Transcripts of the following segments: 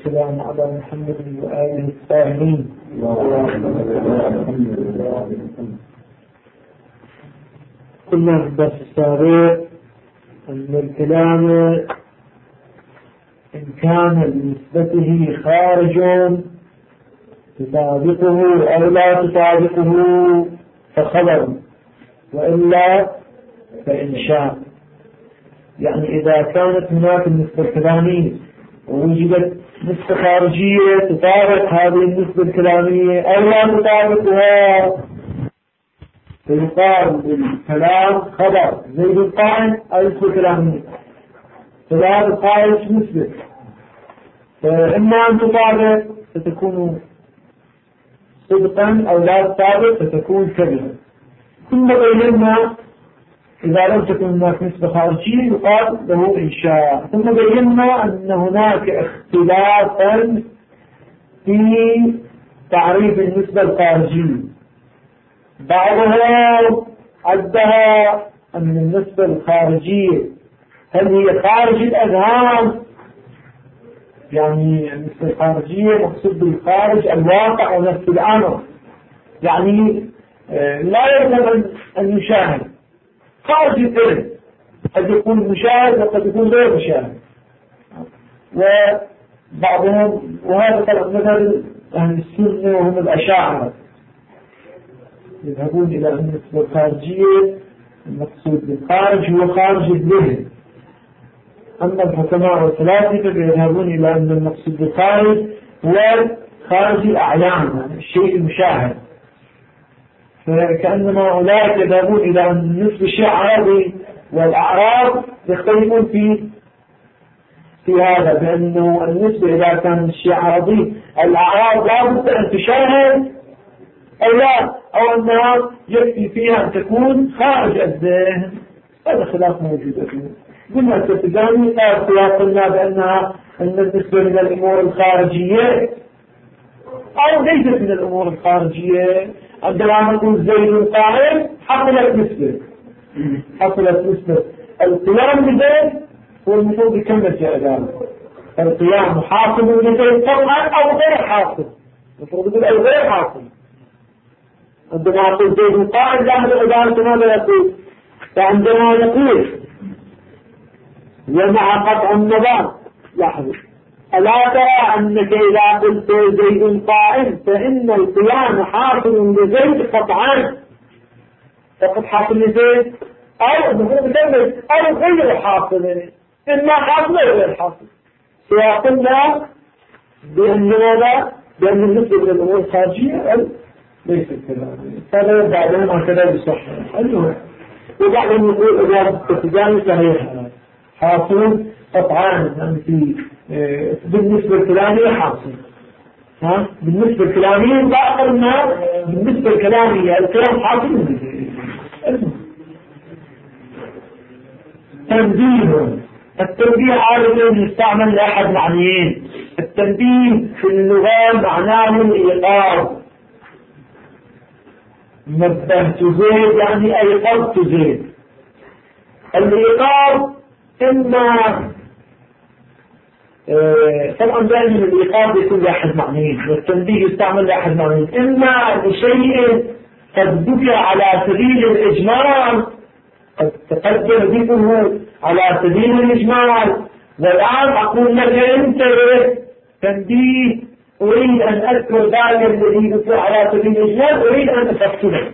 والسلام على محمد وآله الطاهرين. قلنا في الدرس السابق أن الكلام إن كان بنسبته خارج تطابقه أو لا تطابقه فخبر، وإلا فإنشاء. يعني إذا كانت هناك النسبة الكلامية ووجدت نسبة خارجية تطابق هذه النسبة الكلامية أو لا تطابقها فيقال بالكلام خبر. زيد القائم أو نسبة كلامية، فلا القائم نسبة، فإما أن تطابق فتكون صدقا أو لا تطابق فتكون كذبا. ثم بينا إذا لم تكن هناك نسبة خارجية يقال له إنشاء. ثم بينا أن هناك اختلافا في تعريف النسبة الخارجية. بعضهم عدها أن النسبة الخارجية هل هي خارج الأذهان، يعني النسبة الخارجية مقصود بالخارج الواقع ونفس الأمر، يعني لا يلزم أن يشاهد خارج الإذن، قد يكون مشاهد وقد يكون غير مشاهد. وبعضهم وهذا طبعا مثل أهل السنة وهم الأشاعرة يذهبون إلى أن النسبة الخارجية المقصود بالخارج هو خارج الذهن، أما الحكماء والفلاسفة يذهبون إلى أن المقصود بالخارج هو خارج الأعيان، يعني الشيء المشاهد. فكأنما أولئك يذهبون إلى أن النسبة شيء عرضي والأعراض يختلفون في هذا، بأنه النسبة إذا كان الشيء عرضي الأعراض لا بد أن تشاهد أو لا، أو أنها يكفي فيها أن تكون خارج الذهن. هذا خلاف موجود فيه. قلنا التفجاني قلنا بأنها أن النسبة من الأمور الخارجية أو ليست من الأمور الخارجية. عندما نقول زيد قائم حصلت نسبة القيام بزيد هو المفروض يكمل في ذلك. القيام حاصل بزيد طبعا أو غير حاصل، المفروض يقول أو غير حاصل. عندما نقول زيد قائم لا هذا عبارة ماذا يقول؟ فعندما نقول ومع قطع النظام لاحظوا، ألا ترى أنك إذا قلت زيد قائم فإن القيام حاصل لزيد قطعا، فقد حاصل لزيد أو المفروض كمل أو غير حاصل، إما حاصل أو غير حاصل. سيقولنا بأن ماذا؟ بأن النسبة من الأمور الخارجية ليس كذا. هذا بعدين هكذا بصح وبعدين يقول إذا التفجاني صحيح حاصل قطعان، يعني في بالنسبة الكلامية حاصل، بالنسبة الكلامية لا قلنا بالنسبة الكلامية الكلام حاصل. تنبيه، التنبيه عادة يستعمل لأحد معنيين. التنبيه في اللغة معناه الإيقاظ. نبهت زيد يعني أيقظت زيد. الإيقاظ إما طبعا دائما الإيقاظ يكون لأحد معنيين، والتنبيه يستعمل لأحد معنيين. إما لشيء قد ذكر على سبيل الإجمال، قد تقدم ذكره على سبيل الإجمال، والآن أقول لك انتبه تنبيه، أريد أن أذكر ذلك الذي ذكر على سبيل الإجمال أريد أن أفصله.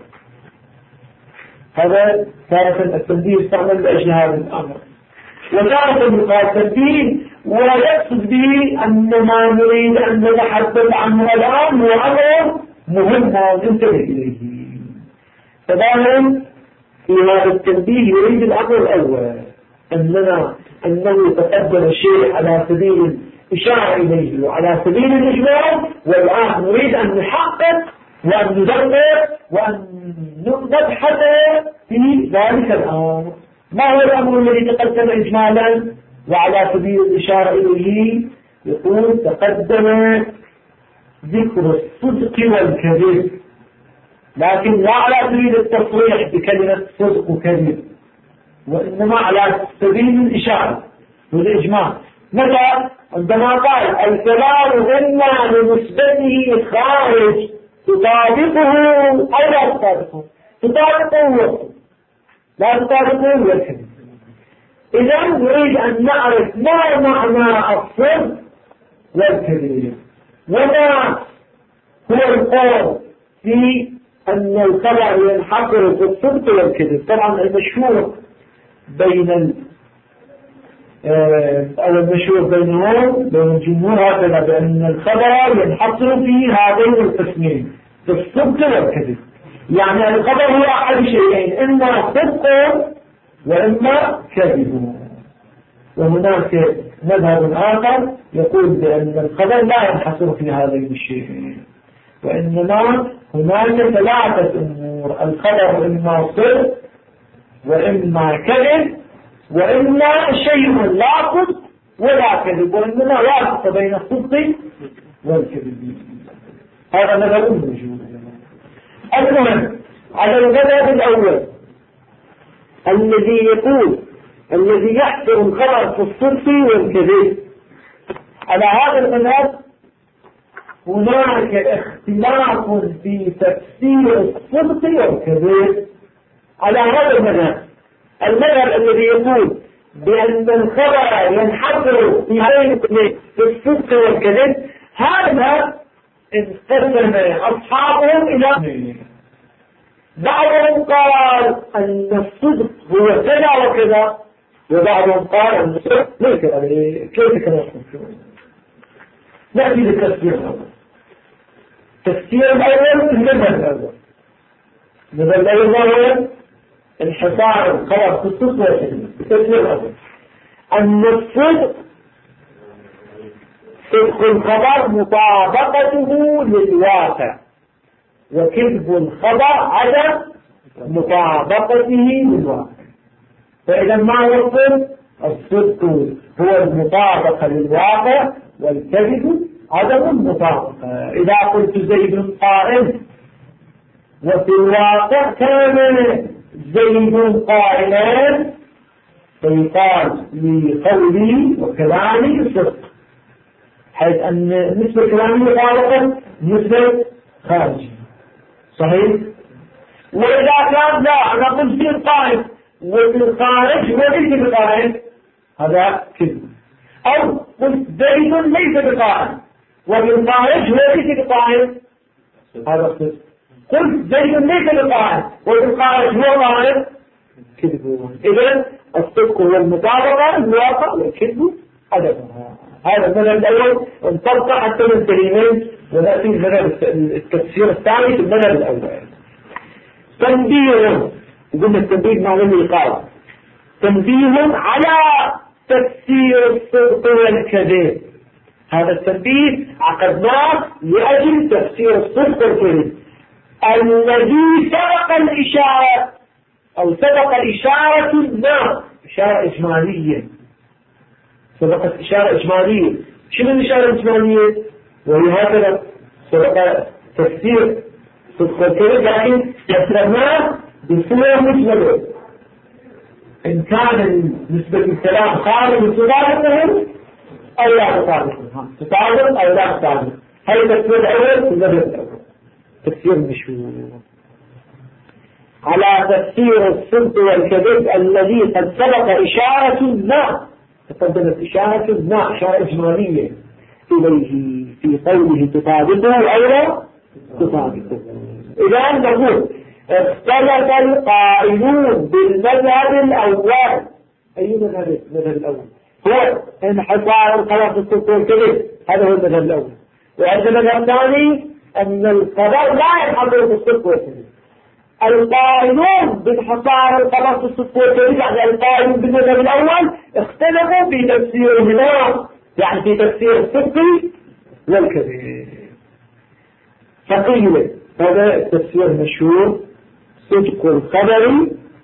هذا تارة التنبيه يستعمل لأجل هذا الأمر. وتارة التنبيه ويقصد به أن ما نريد أن نتحدث عنه الآن هو أمر مهم وننتبه إليه. فدائما في هذا التنبيه يريد الأمر الأول أنه تقدم الشيء على سبيل الإشارة إليه وعلى سبيل الإجمال، والآن نريد أن نحقق وأن ندقق وأن نبحث في ذلك الأمر. ما هو الأمر الذي تقدم إجمالا وعلى سبيل الإشارة إليه؟ يقول تقدم ذكر الصدق والكذب، لكن لا على سبيل التصريح بكلمة صدق وكذب، وإنما على سبيل الإشارة والإجمال. متى عندما قال الكلام إما لنسبته خارج تطابقه أو لا تطابقه، تطابقه لا تطابقه والكذب. إذا نريد أن نعرف ما معنى الصدق والكذب، وما هو القول في أن الخبر ينحصر في الصدق والكذب. طبعا المشهور بين المشهور بينهم بين الجمهور هكذا بأن الخبر ينحصر في هذين القسمين، في الصدق والكذب. يعني الخبر هو أحد شيئين، إما صدق وإما كذب. وهناك مذهب آخر يقول بأن الخبر لا ينحصر في هذين الشيئين، وإنما هناك ثلاثة أمور: الخبر إما صدق وإما كذب وإما شيء لا صدق ولا كذب، وإنما واسطة بين الصدق والكذب. هذا مذهب موجود. المهم على المذهب الأول الذي يقول الذي يحصر الخبر في الصدق والكذب، على هذا المذهب هناك اختلاف في تفسير الصدق والكذب. على هذا المذهب الذي يقول بأن الخبر ينحصر في هذين في الصدق والكذب، هذا انقسم أصحابهم إلى بعضهم قال أن الصدق هو كذا وكذا، وبعضهم قال أن الصدق ليس كذا. كيف كان يصدق؟ نأتي للتفسير الأول. التفسير الأول المذهب الأول. المذهب الأول هو انحصار الخبر في الصدق والكذب. التفسير الأول أن الصدق صدق الخبر مطابقته للواقع، وكذب الخبر عدم مطابقته للواقع. فإذا ما هو الصدق؟ الصدق هو المطابقة للواقع، والكذب عدم المطابقة. إذا قلت زيد قائم وفي الواقع كان زيد قائما، فيقال لقولي وكلامي صدق، حيث أن نسبة كلامي مطابقة نسبة خارجية. صحيح؟ وإذا كان لا، أنا قلت زيد قائم وفي الخارج وليس بقائم، هذا كذب. أو قلت زيد ليس بقائم وفي الخارج وليس بقائم، هذا صدق. قلت زيد ليس بقائم وفي الخارج هو قائم، كذب. إذن الصدق هو المطابقة الواقع، والكذب عدمها. هذا المذهب الأول انطبق حتى من كلمين، ونأتي المذهب التفسير الثاني في المذهب الأول. تنبيه، قلنا التنبيه معنى الإيقاظ. تنبيه على تفسير الصدق والكذب. هذا التنبيه عقدناه لأجل تفسير الصدق والكذب الذي سبق الإشارة، أو سبق الإشارة ما إشارة إجمالية. سبقت إشارة إجمالية. شنو الإشارة الإجمالية؟ وهي هكذا سبق تفسير صدق والكذب، لكن يفسرناه بصورة مجملة. إن كان نسبة الكلام خارج تطابقه أو لا تطابقه، تطابق أو لا تطابق. هذا التفسير الأول في المذهب الأول، تفسير مشهور على تفسير الصدق والكذب الذي قد سبق إشارة ما، تقدمت إشارة ما، إشارة إجمالية إليه في قوله تطابقه أو لا تطابقه. إذا نقول اختلف القائلون بالمذهب الأول. أي مذهب؟ المذهب الأول هو انحصار الخبر في الصدق والكذب، هذا هو المذهب الأول. وعندنا المذهب الثاني أن الخبر لا ينحصر في الصدق والكذب. القائلون بانحصار الخبر في الصدق والكذب، يعني القائلون بالمذهب الأول اختلفوا في تفسيرهما، يعني في تفسير الصدق والكذب. فقيل هذا التفسير المشهور: صدق الخبر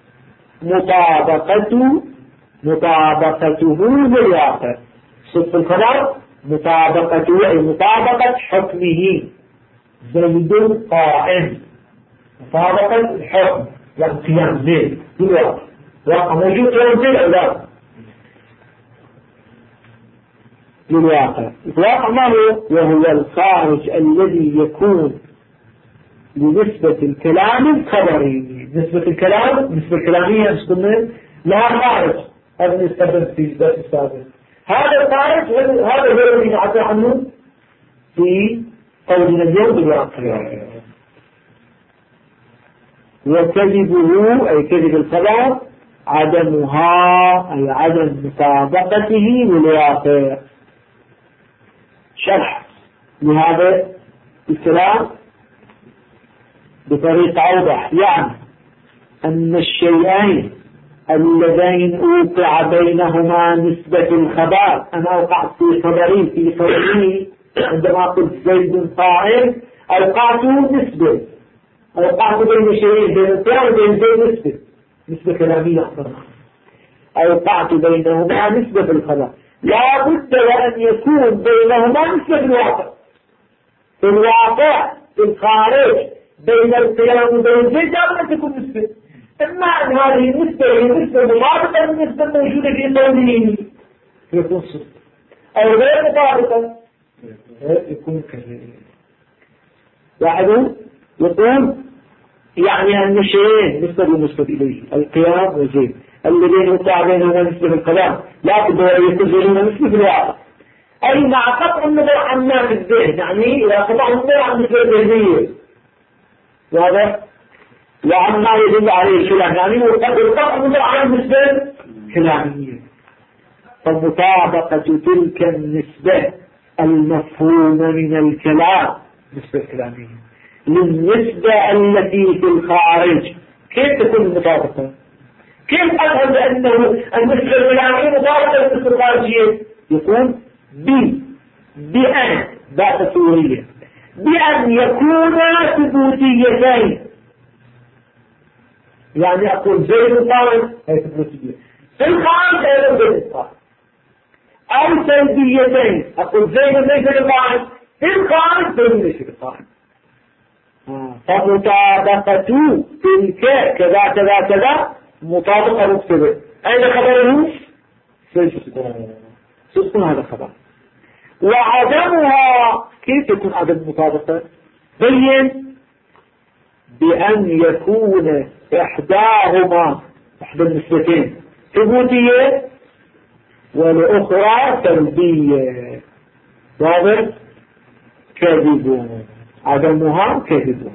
مطابقته للواقع. صدق الخبر مطابقته أي مطابقة حكمه، زيد قائم، مطابقة الحكم، يعني قيام زيد بالواقع. واقع موجود قيام زيد أو لا؟ للواقع. الواقع ما هو؟ وهو الخارج الذي يكون بنسبة الكلام الخبري. نسبة الكلام، النسبة الكلامية نسبة لها خارج، هذا نستخدم في الدرس السابق. هذا الخارج هذا هو الذي نعبر عنه في قولنا اليوم بالواقع. وكذبه أي كذب الخبر عدمها أي عدم مطابقته للواقع. شرح لهذا الكلام بطريقة أوضح، يعني أن الشيئين اللذين أوقع بينهما نسبة الخبر، أنا أوقعت في خبري في خبري عندما قلت زيد قائم أوقعته نسبة، أوقعت بين شيئين بين الفعل وبين زيد نسبة كلامية أكثر، أوقعت بينهما نسبة الخبر. لا بد وأن يكون بينهما نسبة الواقع. في الواقع في الخارج بين القيام وبين زيد لا بد تكون نسبة، إما أن هذه النسبة هي نسبة مطابقة للنسبة الموجودة في قوله يكون صدق، أو غير مطابقة يكون كذب. واحد يقول يعني أن الشيئين نسبة ونسبة إليه، القيام وزيد الذين يقع بينهما نسبة الكلام لا بد أن يكون بينهما نسبة الواقع، أي مع قطع النظر عن ما في الذهن، يعني إذا قطع النظر عن النسبة الذهنية واضح وعما يدل عليه الكلام، يعني القطع النظر عن النسبة الكلامية. فمطابقة تلك النسبة المفهومة من الكلام النسبة الكلامية للنسبة التي في الخارج، كيف تكون المطابقة؟ كيف أفهم بأنه النسبة الكلامية مطابقة للنسبة الخارجية؟ يكون بأن باء تصويرية بأن يكونا ثبوتيتين، يعني أقول زيد قائم هي ثبوتية في الخارج أيضا زيد قائم، أو سلبيتين أقول زيد ليس بالقائم في الخارج زيد ليس بالقائم. فمطابقة تلك كذا كذا كذا مطابقة مكتبة. أين خبره؟ صدق هذا خبر. وعدمها كيف يكون عدم المطابقة؟ بين بأن يكون إحداهما إحدى النسبتين ثبوتية والأخرى سلبية. واضح؟ كذب، عدمها كذب.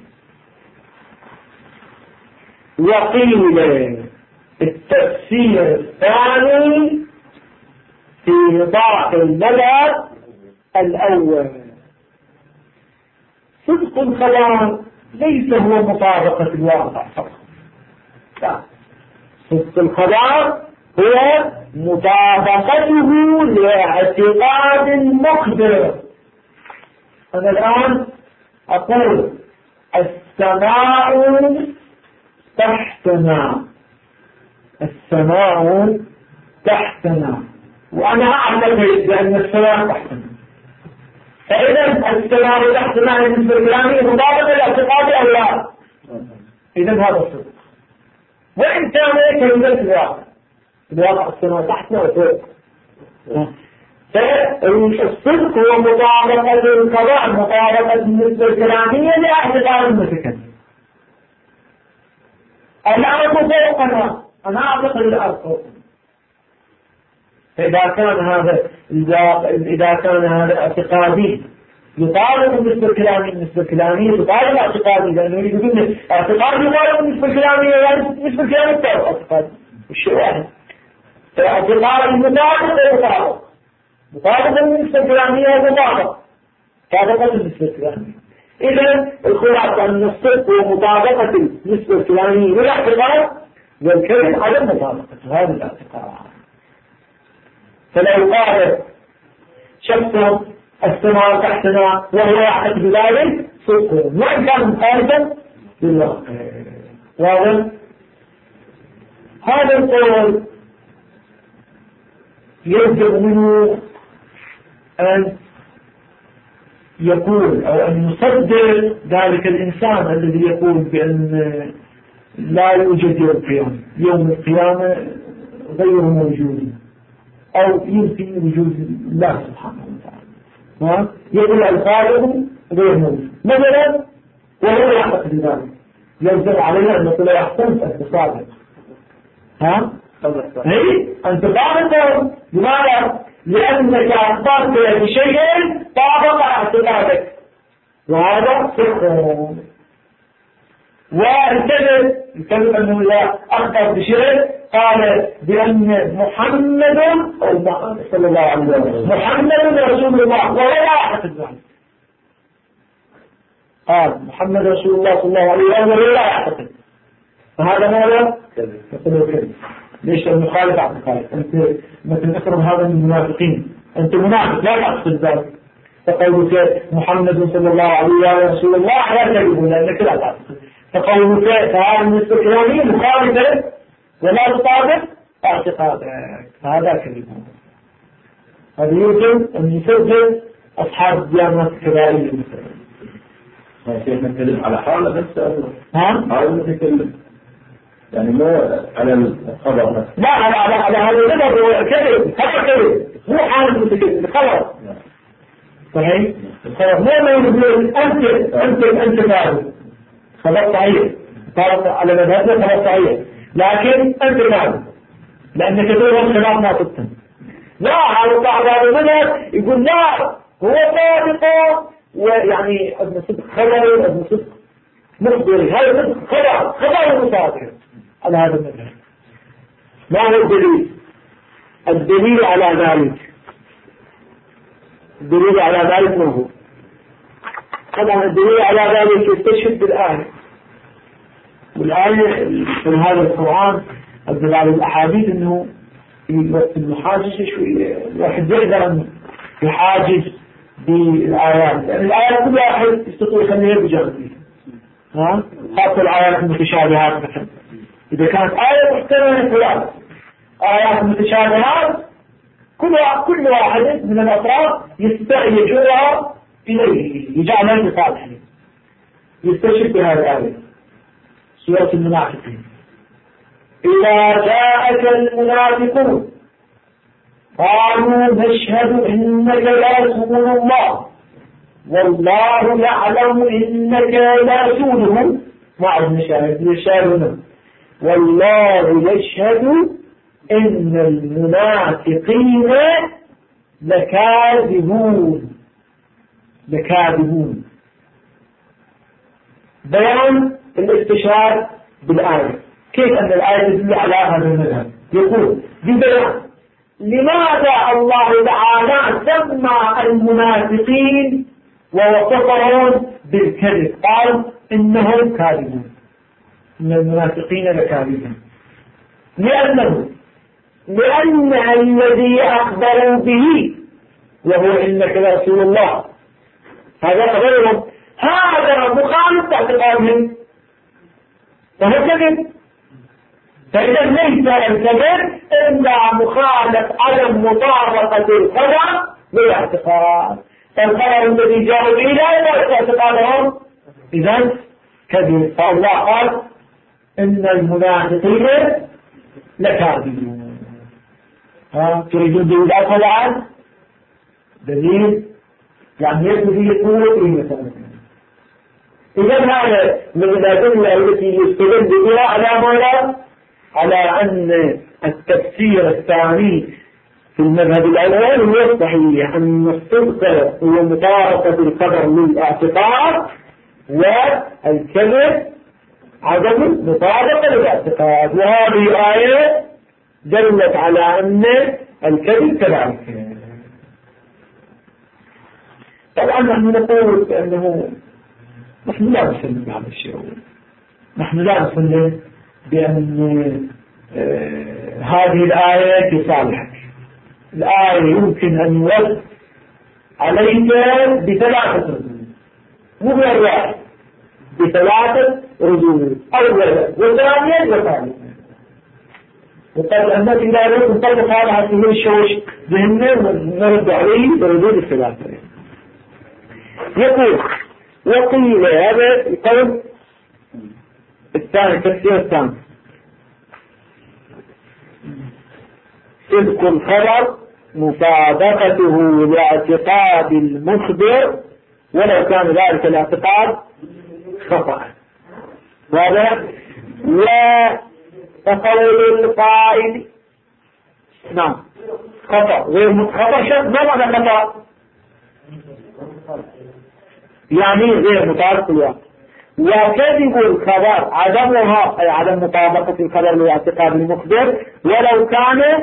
وقيل التفسير الثاني في ضعف المذهب الأول صدق الخبر ليس هو مطابقة الواقع فقط، لا، صدق الخبر هو مطابقته لاعتقاد مقدر. أنا الآن أقول السماء تحتنا، السماء تحتنا، وأنا أعتقد بأن السماء تحتنا، فإذا السماء تحتنا بالنسبة لكلامي مطابقة لاعتقادي أو لا؟ إذا هذا الصدق، وإن كان كلمة الواقع السماء تحتنا وفوق. فالصدق هو مطابقة القضاء، مطابقة بالنسبة الكلامية لاعتقاد المتكلم. الأرض فوقنا، أنا أعتقد الأرض فوقنا. فإذا كان هذا اعتقادي يطالب بالنسبة الكلامية، النسبة الكلامية تطالب اعتقادي، لأنه يقول اعتقادي يطالب بالنسبة الكلامية، يعني بالنسبة الكلامية تطالب اعتقادي، والشيء واحد. فاعتقادي مطابق بالنسبة الكلامية مطابق بالنسبة الكلامية. إذا الخلاصة أن الصدق هو مطابقة النسبة الكلامية للاعتقاد، والكذب عدم مطابقة هذا الاعتقاد. فلو قال شخص السماء تحتنا وهو يعتقد بذلك صدقه، وإن كان مخالفا للواقع. واضح؟ هذا القول يجب منه أن يقول أو أن يصدر ذلك الإنسان الذي يقول بأن لا يوجد يوم القيامة، يوم القيامة غير موجود، أو ينفي وجود الله سبحانه وتعالى. يقول الخالق غير موجود مثلا، وهو يعتقد ذلك، يلزم علينا أن نقول يحسن اتصاله. هي أنت طابق. لماذا؟ لأنك أخبرت بشيء طابق اعتقادك، وهذا صدق. والكذب أنه إذا أخبر بشيء قال بأن محمد صلى الله عليه وسلم محمد رسول الله، وهو لا يعتقد ذلك. قال محمد رسول الله صلى الله عليه وسلم وهو لا يعتقد، فهذا ماذا؟ كذب. ليش؟ المخالف اعتقاد. أنت مثل أقرب هذا من المنافقين، أنت منافق لا تعتقد ذلك، فقولك محمد صلى الله عليه وسلم رسول الله لا تكذب لأنك لا تعتقد. فقولك فهذا من الاستقلالية مخالفة ولا تطابق اعتقادك، فهذا كذب. هذا يمكن أن يسجل أصحاب الديانات الكبائرية مثلا. كيف نتكلم على حالة بس؟ حالة نتكلم يعني مو على الخبر نفسه. لا على هذا الخبر كذب، هذا كذب مو حالة متكلم الخبر. صحيح؟ الخبر مو ما يقول أنت كاذب، خبر صحيح على مذهبنا، خبر صحيح، لكن أنت كاذب لأنك تقول خلاف ما تتم. لا على بعض المذهب يقول لا هو صادق، ويعني ابن صدق خبر، ابن صدق مخبري، هذا صدق خبر مصادق على هذا المذهب. ما هو الدليل؟ الدليل على ذلك، الدليل على ذلك ما هو؟ طبعا الدليل على ذلك يستشهد بالآية، والآية في هذا القرآن الدليل على الأحاديث أنه في وقت المحاجز شوي الواحد يقدر أن يحاجز بالآيات، لأن الآيات كل واحد يستطيع يخليها بجانبه. خاصة الآيات المتشابهات مثلا، إذا كانت آية محتملة خلاف آيات متشابهات كل واحد من الأطراف يستطيع يجرها إليه يجعلها لصالحه. يستشهد بهذه الآية سورة المنافقين: إذا جاءك المنافقون قالوا نشهد إنك لرسول الله والله يعلم إنك لرسوله، مع المشاهد يشهدون والله يشهد إن المنافقين لكاذبون. بيان الاستشهاد بالآية. كيف أن الآية تدل على هذا المذهب؟ يقول ببيان لماذا الله تعالى سمى المنافقين ووصفهم بالكذب، قال إنهم كاذبون، إن المنافقين لكاذبون، لأن الذي أخبروا به وهو إنك لرسول الله هذا خبرهم، هذا مخالف اعتقادهم فهو كذب. فإذا ليس الكذب إلا مخالف عدم مطابقة الخبر للاعتقاد، فالخبر الذي جاءوا به لا يطابق اعتقادهم، إذا كذب. فالله قال إن المنافقين لكاذبون. تريدون دليل أخر؟ دليل يعني يبدو يقول إيه مثلا. إذا هذا من الأدلة التي يستدل بها على ماذا؟ على أن التفسير الثاني في المذهب الأول هو الصحيح، أن الصدق هو مطابقة الخبر للاعتقاد، والكذب عدم مطابقة للاعتقاد. وهذه آية دلت على أن الكذب كذلك. طبعا نحن نقول بأنه نحن لا نسلم بهذا الشيء، نحن لا نسلم بأن هذه الآية في صالحك. الآية يمكن أن يوصف عليك بثلاثة رجوع، مو غير واحد، بثلاثة رجوع، أولا وثانيا وثالثا. وقد أنك إذا أردت نطبق هذا حتى الشوش ذهننا ونرد عليه بردود الثلاثة. يقول وقيل هذا القول الثاني، التفسير الثاني: صدق الخبر مطابقته لاعتقاد المخبر ولو كان ذلك الاعتقاد خطأ. وهذا وقول القائل نعم خطأ غير خطأ. ما معنى خطأ؟ يعني غير مطابق الواقع. وكذب الخبر عدمها أي عدم مطابقة الخبر لاعتقاد المخبر ولو كان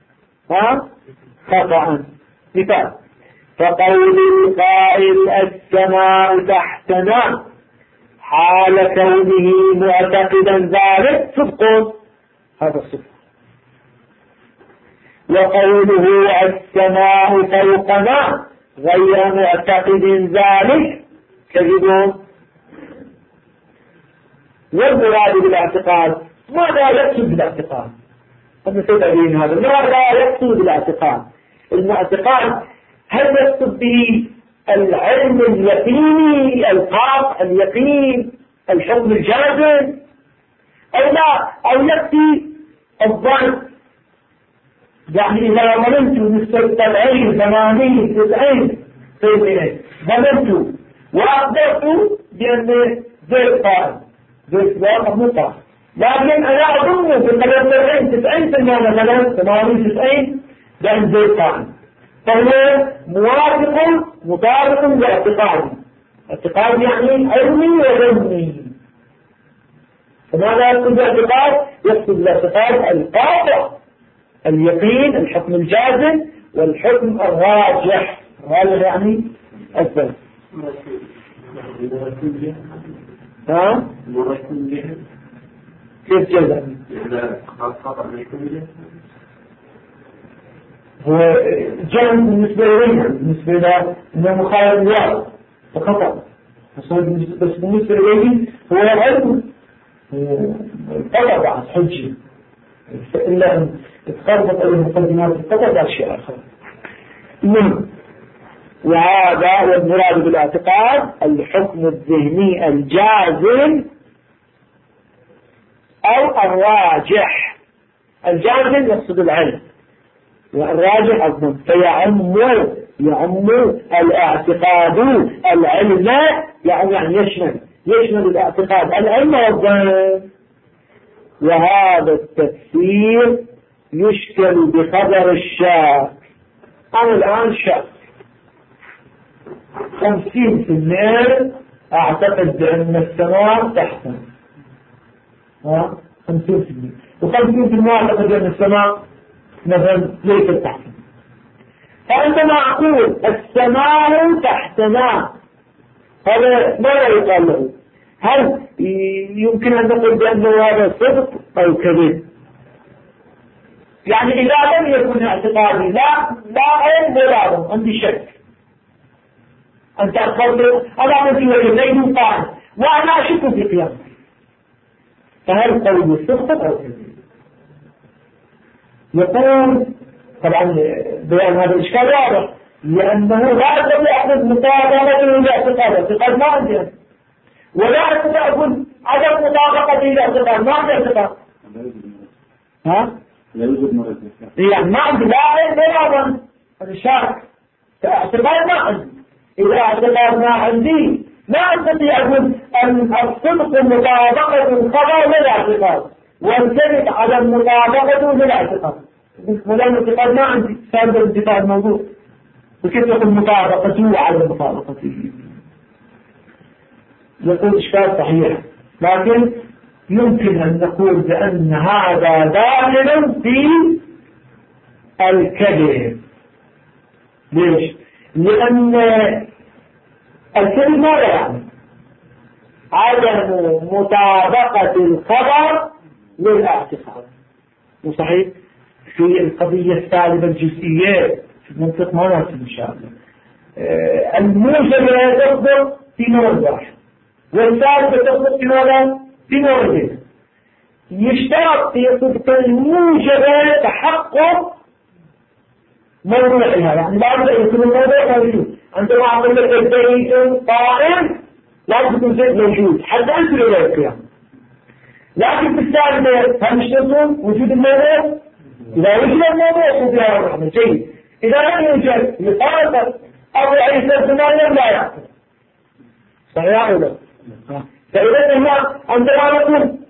خطأ. مثال فقول القائل السماء تحتنا حال كونه معتقدا ذلك صدق، هذا الصدق. وقوله السماء فوقنا غير معتقد ذلك كذب. والمراد بالاعتقاد ماذا يقصد بالاعتقاد؟ هذا سيدعين هذا ماذا يقصد بالاعتقاد؟ المعتقد هل يقصد به العلم اليقيني القاطع اليقين الحكم الجازم أو لا، أو يكفي الظن؟ يعني إذا ظننت نسبة العلم 80 ظننت وأقدرت بأن زيد قائم زيد واقع مطلق، لكن أنا أظن بقدر 90% مثلا 80-90 بأن زيد قائم، فهو موافق مطابق لاعتقادي. اعتقاد يعني علمي وظني. فماذا يقصد بالاعتقاد؟ يقصد بالاعتقاد القاطع اليقين الحكم الجازم والحكم الراجح. هذا يعني الظن. كيف جزم؟ هو جهل بالنسبة إلينا بالنسبة إلى أنه مخالف الواقع فخطأ، بس بالنسبة إليه هو العلم القطع بعد حجة، إلا أن تتخربط المقدمات القطع بعد شيء آخر. وهذا والمراد بالاعتقاد الحكم الذهني الجازم أو الراجح. الجازم يقصد العلم والراجح الظن، فيعم الاعتقاد العلم يعني يشمل الاعتقاد العلم والظن. وهذا التفسير يشكل بخبر الشاك. أنا الآن شاك 50% أعتقد بأن السماء تحتنا 50%، و50% أعتقد بأن السماء مثلا ليست تحتنا. فعندما أقول السماء تحتنا هذا ماذا يقال له؟ هل يمكن أن نقول بأنه هذا صدق أو كذب؟ يعني إذا لم يكن اعتقادي لا علم ولا ظن، عندي شك، أنت أخبرت أنا أمتي وجدين قائم وأنا أشك في قيامه، فهل قول صدق أو كذب؟ يقول طبعا بيان هذا الإشكال واضح، لأنه لا أستطيع أن مطابقته للاعتقاد، الاعتقاد ما عندي، ولا أستطيع أقول عدم مطابقته للاعتقاد، ما عندي اعتقاد. يعني ما عندي لا علم ولا ظن، هذا شاك. اعتقاد ما عندي، إذا اعتقاد ما عندي ما أستطيع أقول أن الصدق مطابقة الخبر للاعتقاد والكذب عدم مطابقته للاعتقاد. فلان الاعتقاد ما عندي، سبب الانتقاد موضوع، وكيف يكون مطابقته على مطابقته؟ يقول إشكال صحيح، لكن يمكن أن نقول بأن هذا داخل في الكذب. ليش؟ لأن الكذب ماذا يعني؟ عدم مطابقة الخبر للاعتقاد. وصحيح في القضية السالبة الجزئية في المنطق ما نفس إن شاء الله الموجبة تصدق في نوع واحد والسالبة تصدق في نوع في نوعين. يشترط في صدق الموجبة تحقق موضوعها، يعني لا بد أن يكون الموضوع موجود. عندما أقول لك الزيت قائم لازم يكون زيت موجود حتى أنت إلى القيام. لكن في السالبة هل يشترطون وجود الموضوع؟ إذا وجد الموضوع فبها الرحمة جيد، إذا لم يوجد مخالفة أبو عيسى الزمان لا يعقل صحيح ولا؟ فإذا هنا عندما نقول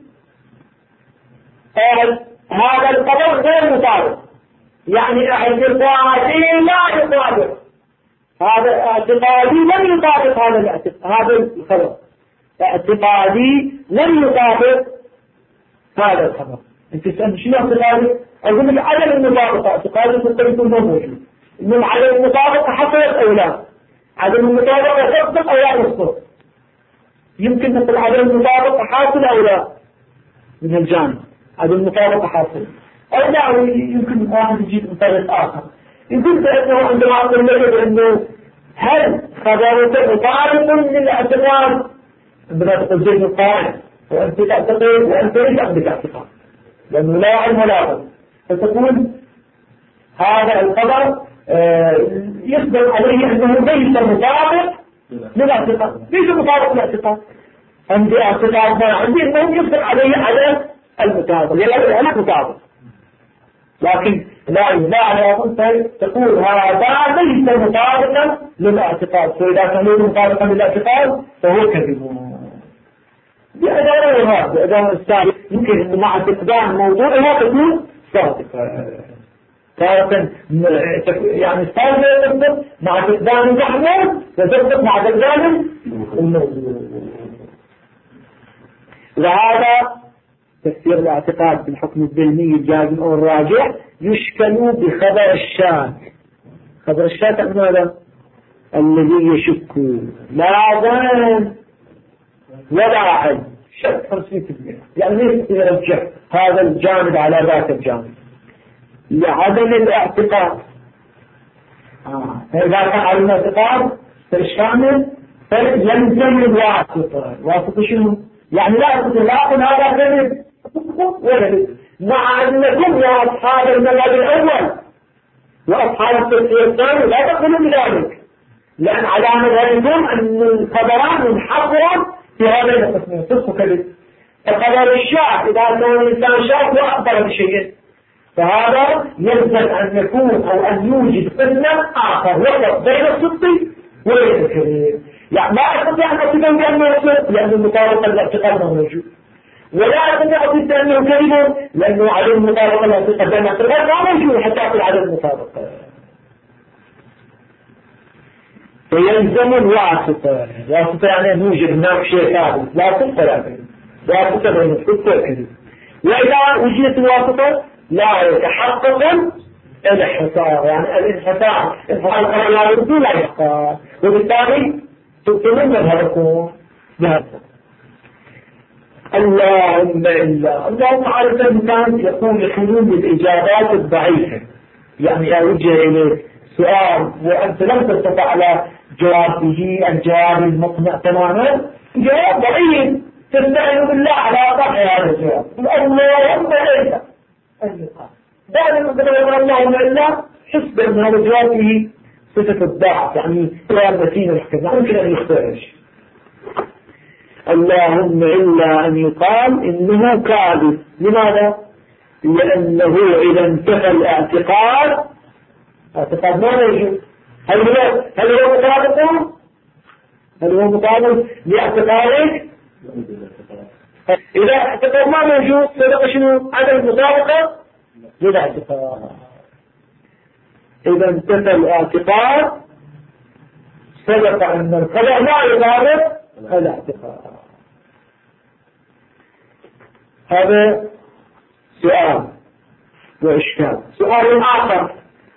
هذا القدر غير مطابق يعني اعتقادي لا يطابق هذا اعتقادي لم يطابق هذا الخبر اعتقادي لم يطابق هذا الخبر. انت تسأل شنو اعتقادي؟ اقول لك عدم المطابقة اعتقادي ممكن يكون موجود من عدم المطابقة حصلت او لا عدم المطابقة تصدق او لا تصدق يمكن نقول عدم المطابقة حاصل او لا من الجانب عدم المطابقة حاصل او لا يمكن واحد يجيب من طريق اخر يقول بأنه عندما أقول لك بأنه هل خبرك مطابق للاعتقاد عندما تقول زيد القائم وأنت تعتقد وأنت ليس عندك اعتقاد لأنه لا علم ولا علم فتقول هذا الخبر يخبر عليه أنه ليس مطابق للاعتقاد ليس مطابق للاعتقاد عندي اعتقاد ما عندي أنه يخبر عليه على المطابق يعني أنا مطابق لكن لا على أنت تقول هذا ليس مطابقا للاعتقاد فإذا كان مطابقا للاعتقاد فهو كذب بأداء السابق يمكن أن مع استخدام موضوعها تكون صادقة تارة يعني السابق مع استخدام المحمول وتثبت مع استخدام الموضوع لهذا تفسير الاعتقاد بالحكم الذهني الجازم أو الراجع يشكل بخبر الشاك خبر الشاك ماذا؟ الذي يشك لا ظن ولا علم شك 50% يعني ليس يرجع هذا الجانب على ذاك الجانب لعدم الاعتقاد فإذا كان على الاعتقاد فالشامل فيلزم الواسطة شنو؟ يعني لا تتلاقن هذا كذب مع أنكم يا أصحاب المذهب الأول وأصحاب التفسير الثاني لا تقولوا بذلك لأن على مذهبكم أن الخبران منحصرا في هذين القسمين صدق وكذب فخبر الشاك إذا كان الإنسان شاك وأخبر بشيء فهذا يلزم أن يكون أو أن يوجد قسما آخر وسط بين الصدق وبين الكذب يعني لا أستطيع أن أصدق بأنه يصدق لأن المطابقة الاعتقاد موجود ولا أستطيع أصدق بأنه كذب لأنه عدم المطابقة الاعتقاد بأنه اعتقاد لا موجود حتى أقول عدم المطابقة فيلزم الواسطة يعني أن يوجد هناك شيء ثابت لا صدق ولا كذب واسطة بين الصدق والكذب وإذا وجدت الواسطة لا يتحقق الانحصار يعني الانحصار الانحصار لا يرضي لا يحصار وبالتالي تبطلون مذهبكم بهذا اللهم عارف الإنسان يقول لحلول الإجابات الضعيفة يعني أوجه إليك سؤال وأنت لم تستطع على جوابه الجواب المقنع تماما جواب ضعيف تستعين بالله على طرح هذا الجواب اللهم إلا دائما قدر اللهم إلا حسب أن هذا الجواب فيه صفة الضعف يعني كلام متين الحكم ممكن أن يختارج اللهم إلا أن يقال إنه كاذب لماذا؟ لأنه إذا انتهى الاعتقاد ما يجب هل هو مطابق؟ هل هو مطابق لاعتقادك؟ إذا اعتقاد ما موجود صدق شنو؟ عدم المطابقة للاعتقاد إذا انتهى الاعتقاد صدق أن الخبر لا يطابق الاعتقاد هذا سؤال وإشكال سؤال آخر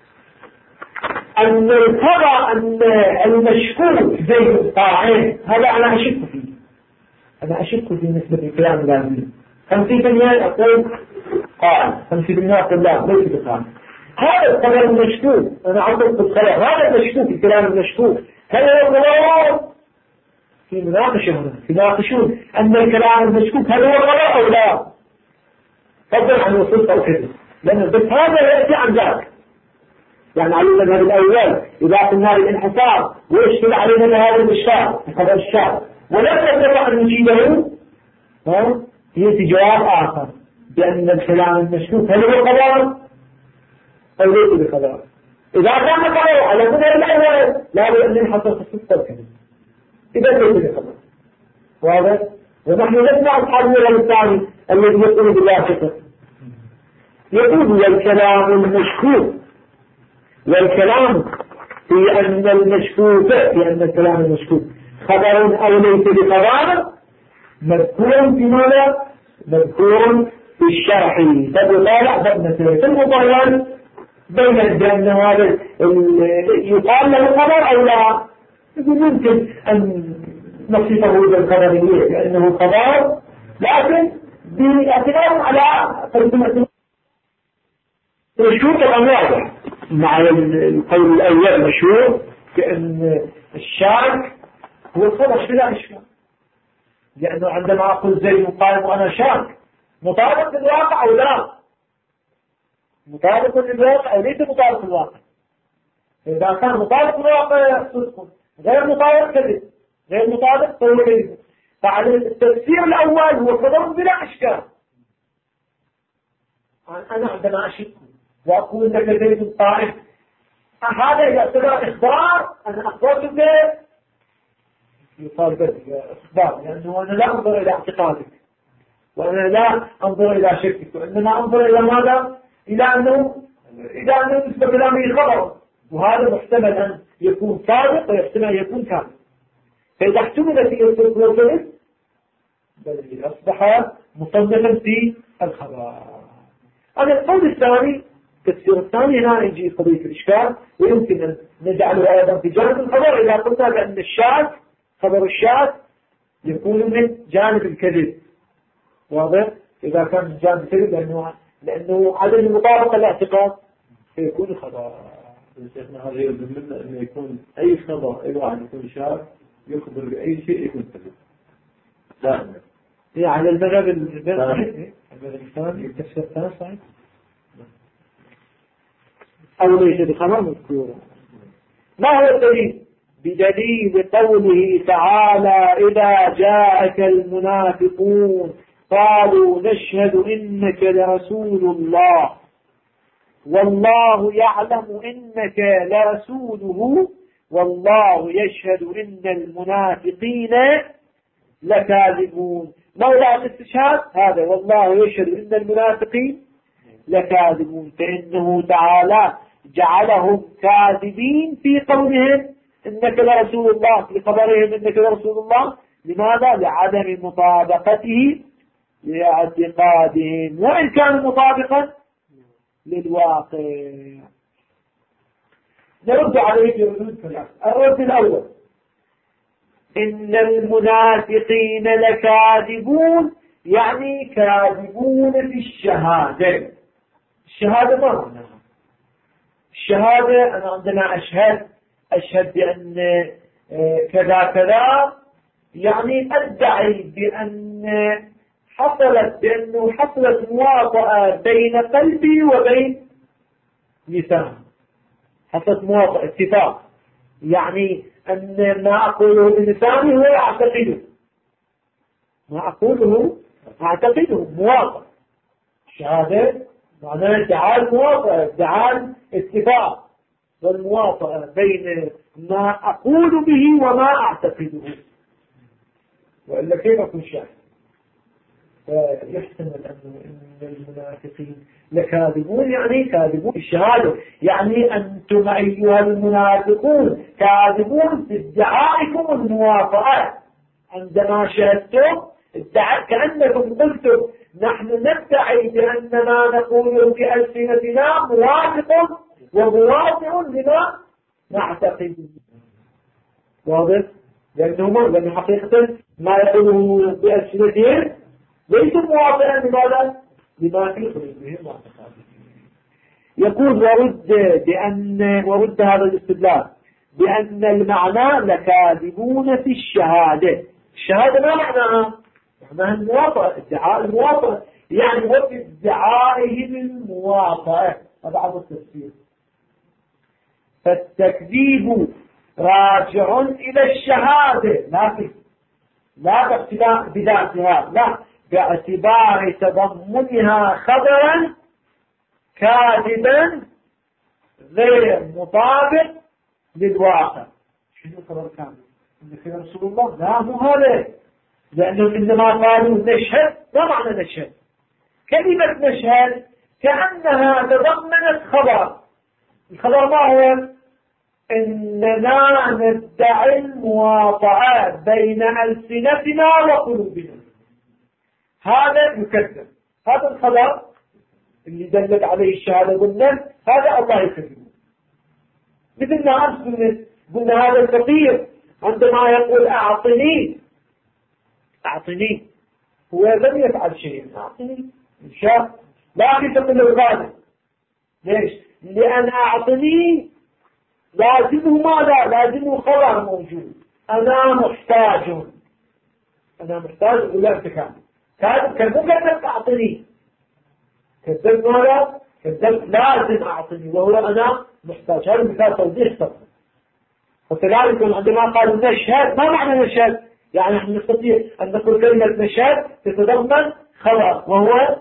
أن الخبر أن المشكوك زي الطاعين هذا أنا أشك فيه نسبة الكلام اللازم 50% أقول قائل 50% أقول لا ليس بقائل هذا الخبر المشكوك أنا أعطيك الخبر هذا المشكوك الكلام المشكوك هل هو غلط في مناقشة يناقشون أن الكلام المشكوك هل هو غلط أو لا فضل عن وصول أو كذب لأن بس هذا يأتي عن ذلك يعني على المذهب الأول إذا قلنا الانحصار ويشكل علينا هذا الإشكال خبر الشعب ولم نستطع أن نجيبه يأتي جواب آخر بأن الكلام المشكوك هل هو خبر أو ليس بخبر إذا كان خبر على مدى الأول لا بد أن ينحصر في الصدق والكذب، إذا ليس بخبر. واضح؟ ونحن نسمع أصحاب النوع الثاني الذي يقول بالله شكر، يقول والكلام المشكوك، والكلام في أن المشكوك، في أن الكلام المشكوك خبر أو ليس بخبر مذكور في ماذا؟ مذكور في الشرح. فبطالع بابنة في المطالع بين الجنة هذا يقال له خبر أو لا، يقول ممكن أن نصفه بالخبرية لأنه خبر، لكن باعتماد على مشهور طبعا واضح مع القول الأول مشهور كأن الشاك هو الخبر بلا إشكال، لأنه عندما أقول زيد قائم وأنا شاك مطابق للواقع أو لا؟ مطابق للواقع أو ليس مطابق للواقع؟ إذا كان مطابق للواقع صدق، غير مطابق كذب، غير مطابق فهو كذب. فعلى التفسير الأول هو خبر بلا إشكال. أنا عندما أشك وأقول لك زيد قائم، هذا يعتبر إخبار، أنا أخبرتك يقال بس إخبار، لأنه أنا لا أنظر إلى اعتقادك وأنا لا أنظر إلى شكك، وإنما أنظر إلى ماذا؟ إلى أنه نسبة كلامه خبر، وهذا محتمل أن يكون صادق ويحتمل أن يكون كاذب. فإذا احتمل في الصدق والكذب بل أصبح مصنفا في الخبر. هذا القول الثاني، التفسير الثاني هنا يجي قضية الإشكال، ويمكن أن نجعله أيضا في جانب الخبر إذا قلنا بأن الشاذ خبر الشاذ يكون من جانب الكذب. واضح؟ إذا كان من جانب الكذب لأنه عدم المطابقة الاعتقاد فيكون خبر. شيخنا هذا يلزم منا أنه يكون أي خبر أي واحد يكون شاذ يخبر بأي شيء يكون كذب. لا هي على المذهب الثاني التفسير الثاني صحيح؟ أو ليس بخبر مذكورا. ما هو الدليل؟ بدليل قوله تعالى إذا جاءك المنافقون قالوا نشهد إنك لرسول الله والله يعلم إنك لرسوله والله يشهد إن المنافقين لكاذبون. موضع الاستشهاد هذا والله يشهد إن المنافقين لكاذبون، فإنه تعالى جعلهم كاذبين في قولهم إنك لرسول الله، في خبرهم إنك لرسول الله. لماذا؟ لعدم مطابقته لاعتقادهم، وإن كان مطابقا للواقع. نرد عليه بردود ثلاث. الرد الأول إن المنافقين لكاذبون، يعني كاذبون في الشهادة. الشهادة ما معناها؟ الشهادة أنا عندنا أشهد بأن كذا كذا، يعني أدعي بأنه حصلت مواطأة بين قلبي وبين لساني، حصلت مواطأة اتفاق، يعني أن ما أقوله بلساني هو أعتقده، ما أقوله أعتقده مواطأة. الشهادة معناها ادعاء المواطأة، ادعاء اتفاق والمواطأة بين ما أقول به وما أعتقده، وإلا كيف أكون شاهد؟ فيحتمل أن المنافقين لكاذبون، يعني كاذبون في الشهادة، يعني أنتم أيها المنافقون كاذبون في ادعائكم الموافقة. عندما شهدتم كأنكم قلتم نحن ندعي بأن ما نقوله بألسنتنا موافق ومواطئ لما نعتقد. واضح؟ لأنه حقيقة ما يقوله بألسنتهم ليس موافقا لماذا؟ لما في قلوبهم واعتقادهم. يقول ورد هذا الاستدلال بأن المعنى لكاذبون في الشهادة. الشهادة ما معناها؟ معناها المواطأة، ادعاء المواطأة، يعني وفي ادعائهم المواطأة. هذا عبر التفسير. فالتكذيب راجع إلى الشهادة، لا باعتبار بذاتها، لا باعتبار تضمنها خبرا كاذبا غير مطابق للواقع. شنو الخبر كامل؟ إنك يا رسول الله؟ لا مو هذا، لأنهم إنما قالوا نشهد. ما معنى نشهد؟ كلمة نشهد كأنها تضمنت خبر. الخبر ما هو؟ إننا ندعي المواطعات بين ألسنتنا وقلوبنا. هذا يكذب. هذا الخبر اللي دلت عليه الشهادة ضمنا، هذا الله يكذبه. مثلنا أمس قلنا هذا الفقير عندما يقول أعطني هو لم يفعل شيء. أعطني إن شاء، لكن تقول له غالب. ليش؟ لأن أعطني لازمه ماذا؟ لازمه خبر موجود. أنا محتاج ولا أنت كان مو كذب أعطني، كذب ماذا؟ كذب لازم أعطني، وهو أنا محتاج. هذا مثال توضيح صدق. وكذلك عندما قالوا نشهد، ما معنى نشهد؟ يعني نحن نستطيع أن نقول كلمة نشهد تتضمن خبر، وهو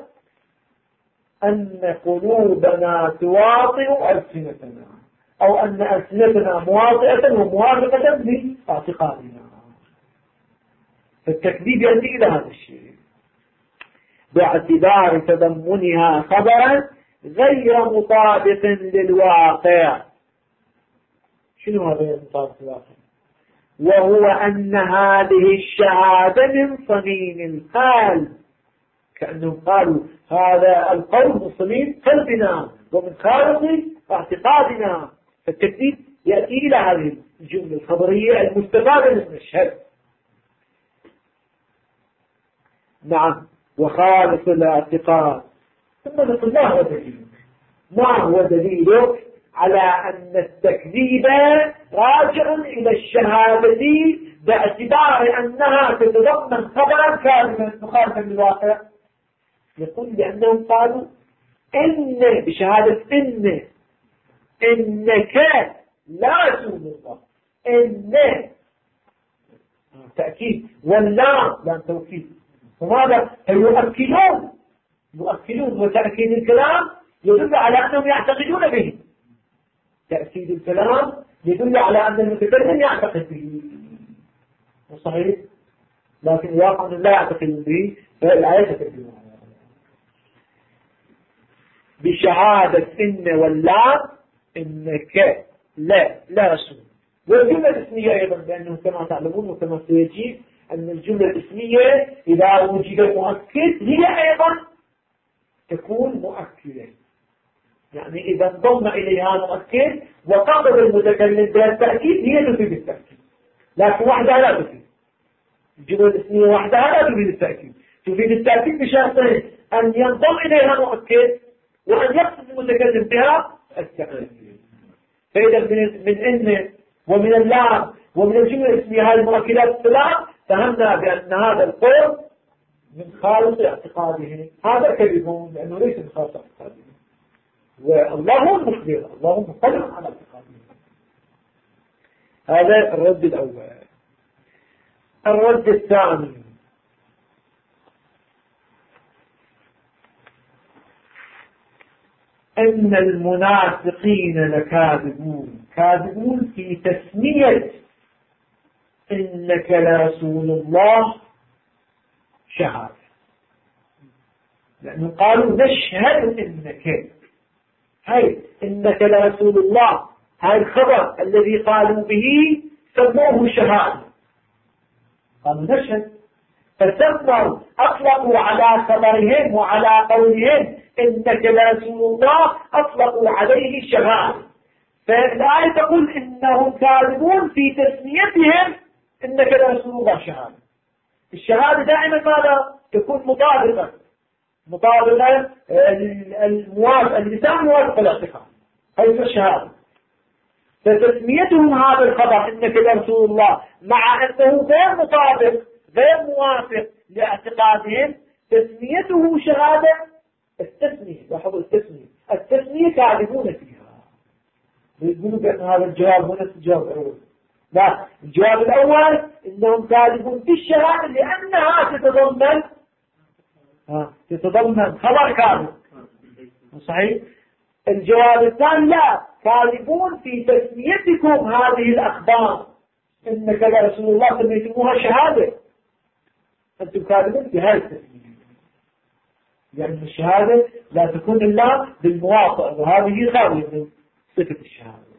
أن قلوبنا تواطئ ألسنتنا، أو أن ألسنتنا مواطئة وموافقة لاعتقادنا. فالتكذيب يأتي إلى هذا الشيء باعتبار تضمنها خبرا غير مطابق للواقع. شنو هذا غير مطابق للواقع؟ وهو أن هذه الشهادة من صميم القلب، كأنهم قالوا هذا القول من صميم قلبنا ومن خالص اعتقادنا. فالتكذيب يأتي إلى هذه الجملة الخبرية المستفادة من الشهادة. نعم، وخالص الاعتقاد. ثم نقول ما هو دليلك على أن التكذيب راجع إلى الشهادة باعتبار أنها تتضمن خبرا كاذبا مخالفا للواقع؟ يقول لأنهم قالوا إن بشهادة إنك لا رسول الله. إن تأكيد، واللام لام توكيد. وماذا؟ يؤكدون، وتأكيد الكلام يدل على أنهم يعتقدون به. تأكيد الكلام يدل على أن المتكلم يعتقد به، صحيح؟ لكن الواقع أنه لا يعتقد به، فلا يتكلم بشهادة إن واللام إنك لا رسول. والجملة الاسمية أيضا، لأنه كما تعلمون وكما سيجي أن الجملة الاسمية إذا وجد مؤكد هي أيضا تكون مؤكدة. يعني إذا انضم إليها مؤكد وقصد المتكلم بالتأكيد هي تفيد التأكيد، لكن وحدها لا تفيد. الجملة الاسمية وحدها لا تفيد التأكيد، تفيد التأكيد بشرطين: أن ينضم إليها مؤكد، وأن يقصد المتكلم بها التأكيد. فإذا من إن ومن اللام ومن الجملة الاسمية هذه المؤكدات الثلاث فهمنا بأن هذا القول من خالص اعتقاده. هذا كذبون، لأنه ليس من خالص اعتقاده، والله هو المخبر، الله هو مطلع على اعتقاده. هذا الرد الأول. الرد الثاني: أن المنافقين لكاذبون، كاذبون في تسمية إنك لرسول الله شهادة، لأنه قالوا نشهد إنك لرسول الله. هذا الخبر الذي قالوا به سموه شهادة، قالوا نشهد، فسموا أطلقوا على خبرهم وعلى قولهم إنك لرسول الله أطلقوا عليه شهادة. فالآية تقول إنهم كاذبون في تسميتهم إنك لرسول الله شهادة. الشهادة دائما ماذا؟ تكون مطابقة الموافق، اللسان موافق الاعتقاد، هذه الشهادة. فتسميتهم هذا الخبر إنك لرسول الله مع أنه غير مطابق غير موافق لاعتقادهم، تسميته شهادة. التسمية، لاحظوا التسمية كاذبون فيها، يقولوا بأن هذا الجواب هو نفس الجواب الأول. لا، الجواب الأول إنهم كاذبون في الشهادة لأنها تتضمن خبر كاذب، صحيح؟ الجواب الثاني لا، كاذبون في تسميتكم هذه الأخبار إن كذا رسول الله سميتموها شهادة، أنتم كاذبون في هذه التسمية، يعني الشهادة لا تكون إلا بالمواطأ، وهذه خارجة من صفة الشهادة.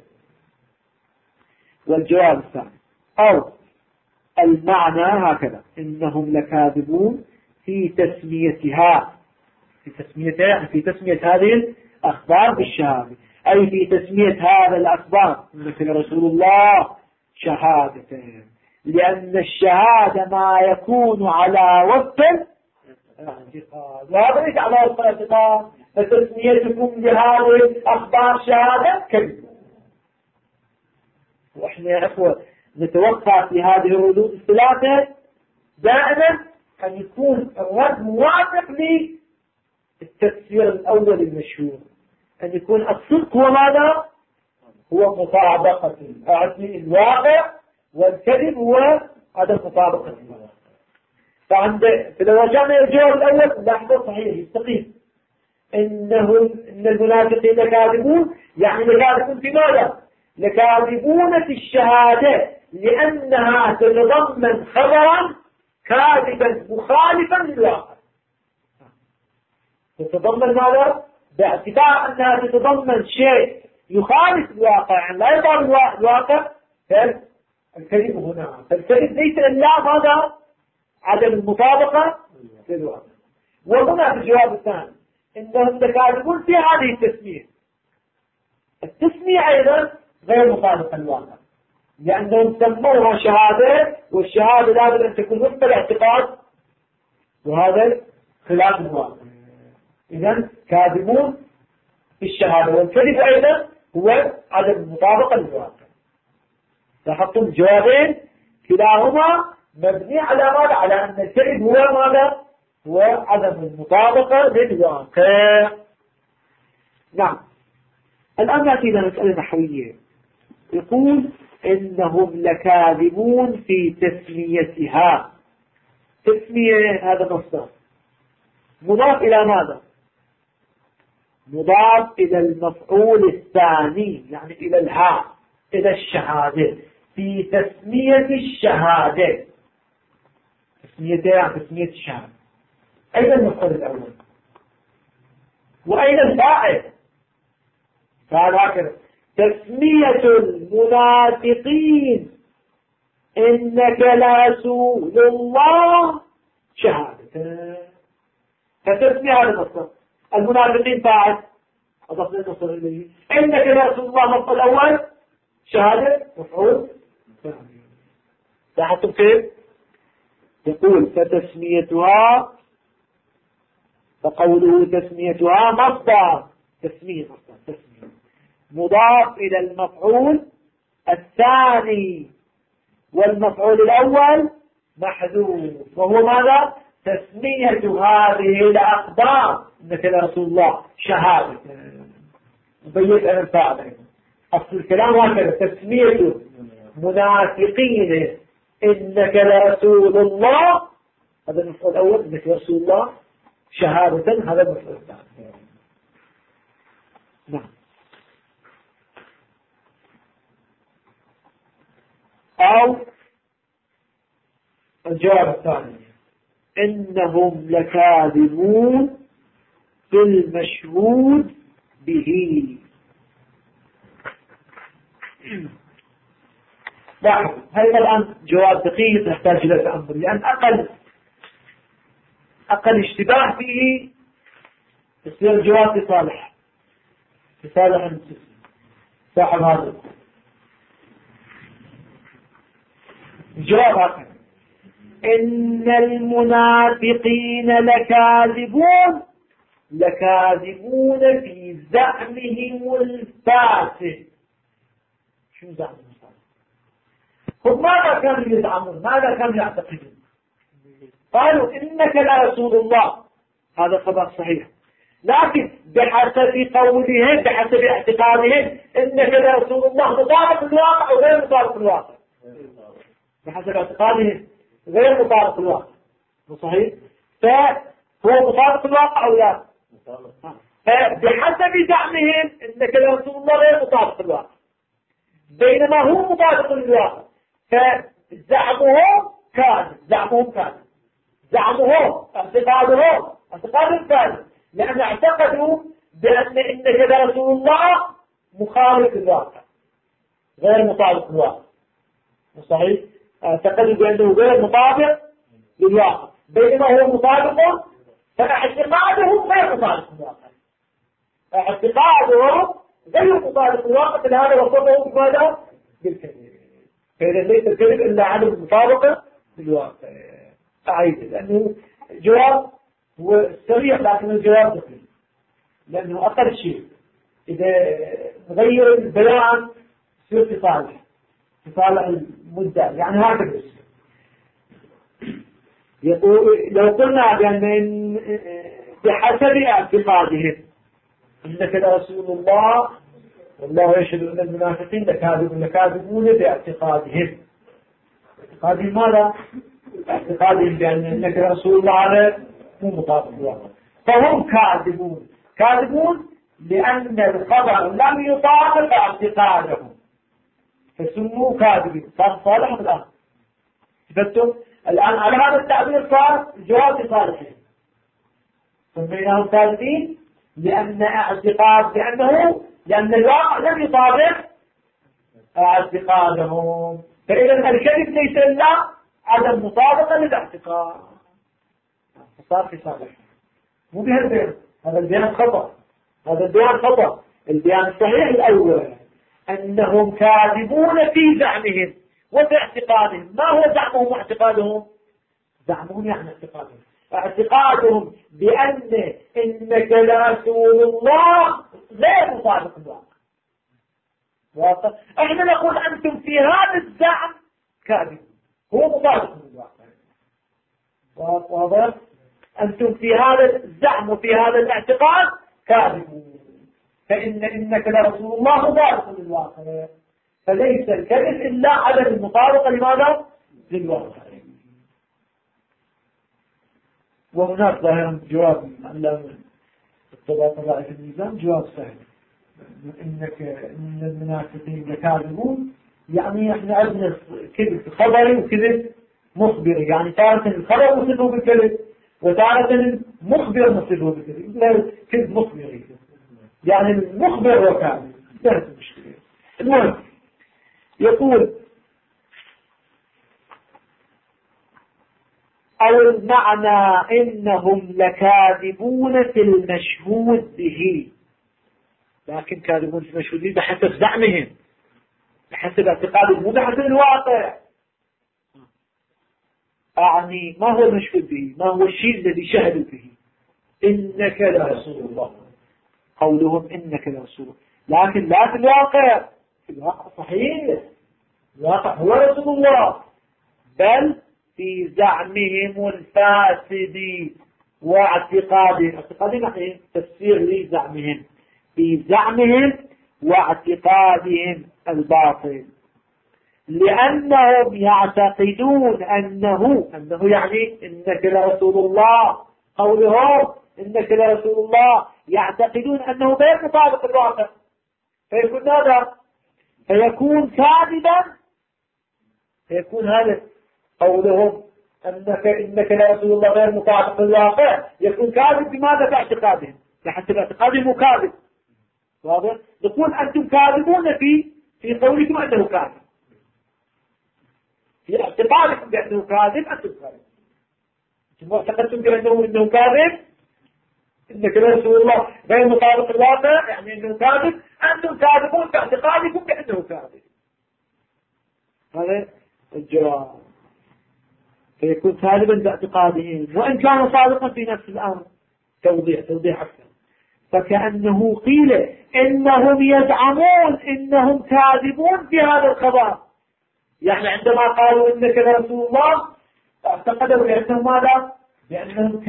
والجواب الثاني أو المعنى هكذا: إنهم لكاذبون في تسميتها، في تسمية هذه الأخبار بالشهادة، أي في تسمية هذا الأخبار مثل رسول الله شهادة، لأن الشهادة ما يكون على وفق الاعتقاد، وهذا ليس على وفق الاعتقاد، فتسميتكم لهذه الأخبار شهادة كذب. وإحنا يا أخوة نتوقع في هذه الردود الثلاثة دائما أن يكون الرد موافق للتفسير الأول المشهور، أن يكون الصدق هو ماذا؟ هو مطابقة الواقع، والكذب هو عدم مطابقة الواقع. فلو رجعنا الجواب الأول لاحظوا صحيح يستقيم، إن المنافقين كاذبون، يعني لكاذبون في ماذا؟ لكاذبون في الشهادة، لأنها تتضمن خبرا كاذبا مخالفا للواقع. تتضمن ماذا؟ باعتبار أنها تتضمن شيء يخالف الواقع، يعني لا يطابق الواقع، فالكذب هنا، فالكذب ليس إلا ماذا؟ عدم المطابقة للواقع. وهنا في الجواب الثاني إنهم لكاذبون في هذه التسمية، التسمية أيضا غير مطابقة للواقع، لأنهم سموها شهادة، والشهادة لابد أن تكون وفق الاعتقاد، وهذا خلاف الواقع. إذن كاذبون في الشهادة، والكذب أيضا هو عدم المطابقة للواقع. لاحظتم جوابين كلاهما مبني على ماذا؟ على أن الكذب هو ماذا؟ هو عدم المطابقة للواقع. نعم. الآن نأتي إلى مسألة نحوية. يقول إنهم لكاذبون في تسميتها. تسمية هذا مصدر مضاف إلى ماذا؟ مضاف إلى المفعول الثاني، يعني إلى الهاء، إلى الشهادة، في تسمية الشهادة. تسميتها يعني تسمية الشهادة. أين المفعول الأول؟ وأين الفاعل؟ قال هكذا: تسمية المنافقين إنك لرسول الله شهادة. فتسمية هذا المصدر، المنافقين فاعل، أضفنا المصدر إليه، إنك لرسول الله مصدر الأول، شهادة مفعول. لاحظتم كيف؟ يقول فتسميتها، فقوله تسميتها مصدر، تسمية مصدر، تسمية مضاف إلى المفعول الثاني، والمفعول الأول محذوف، وهو ماذا؟ تسمية هذه الأخبار إنك لرسول الله شهادة. بيّت أنا الفاعل، أصل الكلام هكذا: تسمية منافقين إنك لرسول الله، هذا المفعول الأول، إنك لرسول الله شهادة، هذا المفعول الثاني. نعم. أو الجواب الثاني: إنهم لكاذبون في المشهود به. لاحظوا هذا الآن جواب دقيق يحتاج إلى تأمل، لأن أقل اشتباه فيه يصير الجواب لصالح صاحب هذا الجواب. هكذا: إن المنافقين لكاذبون في زعمهم الفاسد. شو زعمهم؟ هم ماذا كانوا يزعمون؟ ماذا كانوا يعتقدون؟ قالوا إنك لرسول الله، هذا خبر صحيح، لكن بحسب قولهم، بحسب اعتقادهم، إنك لرسول الله مطابق الواقع وغير مطابق الواقع. بحسب اعتقادهم غير مطابق الواقع، صحيح؟ فهو مطابق الواقع أو لا؟ فبحسب زعمهم ان كلام رسول الله غير مطابق للواقع، بينما هو مطابق للواقع. فزعمهم كاذب، زعمهم اعتقادهم كاذب، لأن اعتقدوا بأن كلام رسول الله مخالف للواقع غير مطابق للواقع. صحيح، اعتقدوا بأنه غير مطابق للواقع بينما هو مطابق، فاعتقادهم غير مطابق للواقع، اعتقادهم غير مطابق للواقع. لهذا وصفهم بماذا؟ بالكذب. فإذا ليس الكذب إلا عدم المطابقة للواقع. أعيد، لأنه جواب هو سريع لكن الجواب دقيق، لأنه أقل شيء إذا نغير البيان يصير في صالح المدعي، يعني هكذا. يقول لو قلنا بأن بحسب اعتقادهم إنك لرسول الله والله يشهد أن المنافقين لكاذبون باعتقادهم. اعتقادهم ماذا؟ اعتقادهم بأن إنك لرسول الله هذا مو مطابق للواقع، فهم كاذبون لأن الخبر لم يطابق اعتقادهم فسموا كاذبين. صار صالح الآن ثبتم الآن على هذا التعبير، صار الجواب لصالحهم. سميناهم كاذبين لأن لأن الواقع لم يطابق اعتقادهم. فإذا الكذب ليس إلا عدم مطابقة للاعتقاد، صار في صالح. مو بهالبيان، هذا البيان خطأ، البيان الصحيح الأول أنهم كاذبون في زعمهم وفي اعتقادهم. ما هو زعمهم واعتقادهم؟ زعمهم يعني اعتقادهم بأن إنك لرسول الله غير مطابق للواقع. احنا نقول أنتم في هذا الزعم كاذبون، هو مطابق للواقع. واضح؟ أنتم في هذا الزعم وفي هذا الاعتقاد كاذبون، فإن إنك لرسول الله مطابق للواقع. فليس الكذب إلا على المطابقة لماذا؟ للواقع. وهناك ظاهرا جواب على الطباطباء في الميزان، جواب سهل. إن المنافقين لكاذبون، يعني احنا عندنا كذب خبري وكذب مخبري، يعني تارة الخبر مصيبه بالكذب وتارة المخبر مصيبه بالكذب. كذب مخبري يعني المخبر وكاذب، انتهت المشكلة. المهم يقول أو المعنى إنهم لكاذبون في المشهود به، لكن كاذبون في المشهود به بحسب زعمهم، بحسب اعتقادهم، مو بحسب الواقع. أعني ما هو المشهود به؟ ما هو الشيء الذي شهدوا به؟ إنك لرسول الله، قولهم إنك لرسول الله، لكن لا في الواقع. في الواقع صحيح، الواقع هو رسول الله، بل في زعمهم الفاسد واعتقادهم. اعتقادهم يعني تفسير لزعمهم، في زعمهم واعتقادهم الباطل، لأنهم يعتقدون أنه يعني إنك لرسول الله، قولهم إنك لرسول الله يعتقدون أنه غير مطابق الواقع، فيكون هذا فيكون كاذبا. فيكون هذا قولهم إنك لرسول الله غير مطابق الواقع يكون كاذب. بماذا؟ باعتقادهم، بحسب اعتقادهم وكاذب. واضح؟ نقول أنتم كاذبون في قولكم أنه كاذب، في اعتقادكم بأنه كاذب أنتم كاذب. أنتم اعتقدتم بأنه كاذب، إنك لرسول الله غير مطابق الواقع يعني أنه كاذب، أنتم كاذبون باعتقادكم بأنه كاذب. هذا الجواب. فيكون كاذبا باعتقادهم وإن كان صادقا في نفس الأمر. توضيح أكثر. فكأنه قيل إنهم يزعمون إنهم كاذبون في هذا الخبر، يعني عندما قالوا إنك لرسول الله اعتقدوا بأنهم ماذا؟ بأنهم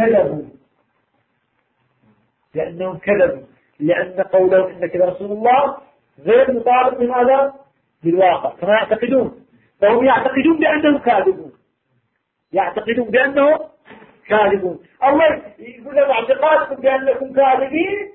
كذبوا، لأن قولهم إنك لرسول الله غير مطابق لماذا؟ للواقع كما يعتقدون. فهم يعتقدون بأنهم كاذبون، الله يقول لهم اعتقادكم بأنكم كاذبين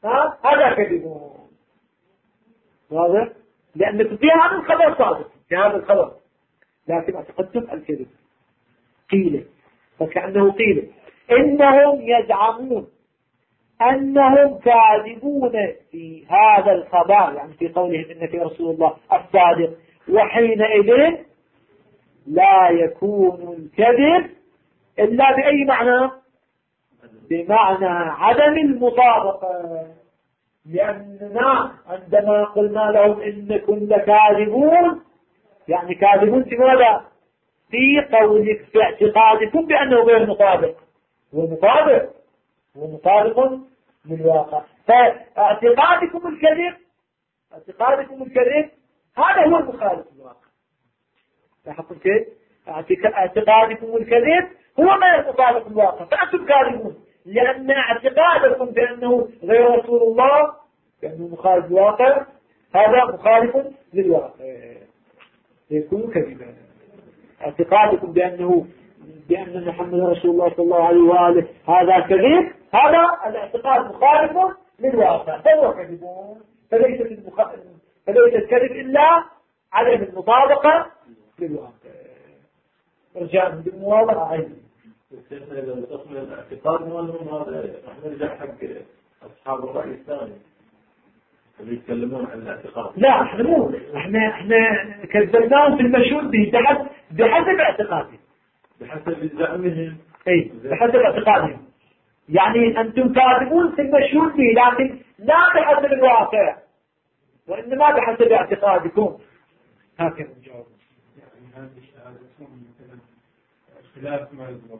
هذا كذبون. واضح؟ لأنكم في هذا الخبر صادق، في هذا الخبر، لكن اعتقدتم الكذب. قيل، فكأنه قيل إنهم يزعمون أنهم كاذبون في هذا الخبر، يعني في قولهم إنك يا رسول الله الصادق، وحينئذ لا يكون الكذب إلا بأي معنى؟ بمعنى عدم المطابقة. لأننا عندما قلنا لهم إنكم لكاذبون، يعني كاذبون في ماذا؟ في قولك، في اعتقادكم بأنه غير مطابق. هو مطابق، هو مطابق للواقع. فاعتقادكم الكذب، اعتقادكم الكذب هذا هو المخالف للواقع. لاحظتم كيف؟ اعتقادكم الكذب هو ما يتطابق الواقع، فأنتم كاذبون لأن اعتقادكم بأنه غير رسول الله، بأنه مخالف للواقع، هذا مخالف للواقع، يكون كذبا. اعتقادكم بأن محمد رسول الله صلى الله عليه وآله هذا كذب، هذا الاعتقاد مخالف للواقع، فهو كذبون. فليس الكذب إلا عدم المطابقة للواقع. رجاء بالمواضعة عيني. إذا تصل الاعتقاد مالهم هذا راح نرجع حق أصحاب الرأي الثاني اللي يتكلمون عن الاعتقاد. لا احنا كذبناهم في المشهود به بحسب اعتقادهم. بحسب زعمهم. اي بحسب اعتقادهم. يعني أنتم كاذبون في المشهود به، لكن لا بحسب الواقع، وإنما بحسب اعتقادكم. هكذا الجواب. يعني هذه الشهادة مثلا خلاف ما يضمر.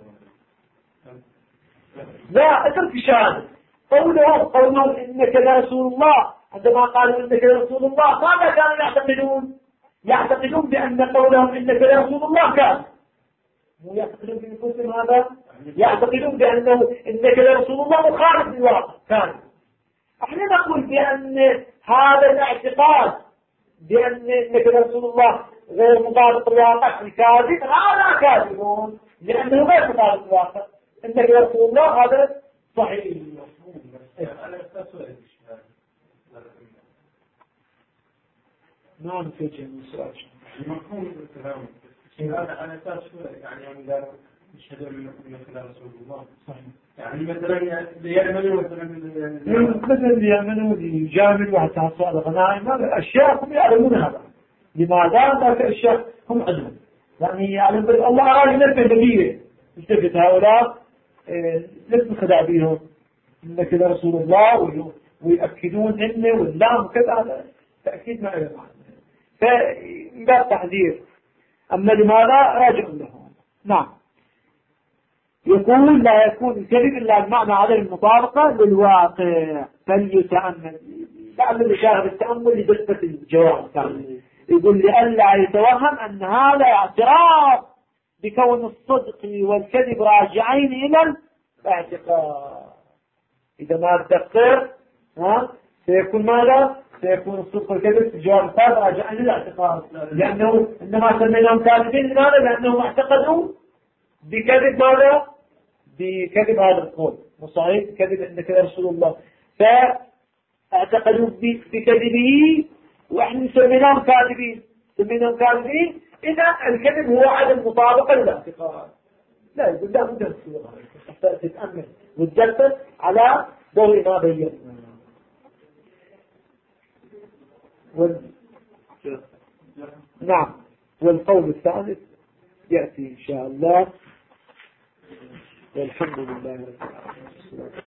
لا اترك الشهادة. قولهم إنك لرسول الله، عندما قالوا إنك لرسول الله ماذا كانوا يعتقدون؟ يعتقدون بأن قولهم إنك لرسول الله كان مو يعتقدون بأنفسهم هذا، يعتقدون بأنه إنك لرسول الله مخالف للواقع كان. احنا نقول بأن هذا الاعتقاد بأن إنك لرسول الله غير مطابق الواقع الكاذب، هذا كاذبون لأنه غير مطابق الواقع. إنك رسول الله هذا صحيح. نعم في جميع السؤال مفهوم الكلام. أنا أساس يعني إذا نشهد من خلال رسول الله صحيح. يعني مثلا يأمنوا مثلا يأمنوا يجامل وحتى سؤال غنائم، هذا أشياء هم يعلمون هذا. لماذا؟ ذاك الأشياء هم عندهم، يعني يعلم الله أراد نفسه دليل. استفت هؤلاء لازم خدع بيهم إنك رسول الله ويأكدون إنه واللام وكذا، هذا تأكيد ما له معنى. فباب تحذير. أما لماذا راجع لهم. نعم. يقول لا يكون الكذب إلا بمعنى عدم المطابقة للواقع، فليتأمل. بعد الإشارة بالتأمل لدقة الجواب. يقول لئلا يتوهم أن هذا اعتراف بكون الصدق والكذب راجعين إلى الاعتقاد. إذا ما تدقق سيكون ماذا؟ سيكون الصدق والكذب في الجواب الثالث راجعين إلى الاعتقاد، لأنه إنما سميناهم كاذبين. لماذا؟ لأنهم اعتقدوا بكذب ماذا؟ بكذب هذا القول وصحيح كذب إنك يا رسول الله، فاعتقدوا بكذبه وإحنا سميناهم كاذبين. إذا الكذب هو عدم مطابقة للاعتقاد. لا يقول لا بد تتأمل وتدقق على ضوء ما بينا. نعم. والقول الثالث يأتي إن شاء الله. والحمد لله رب العالمين.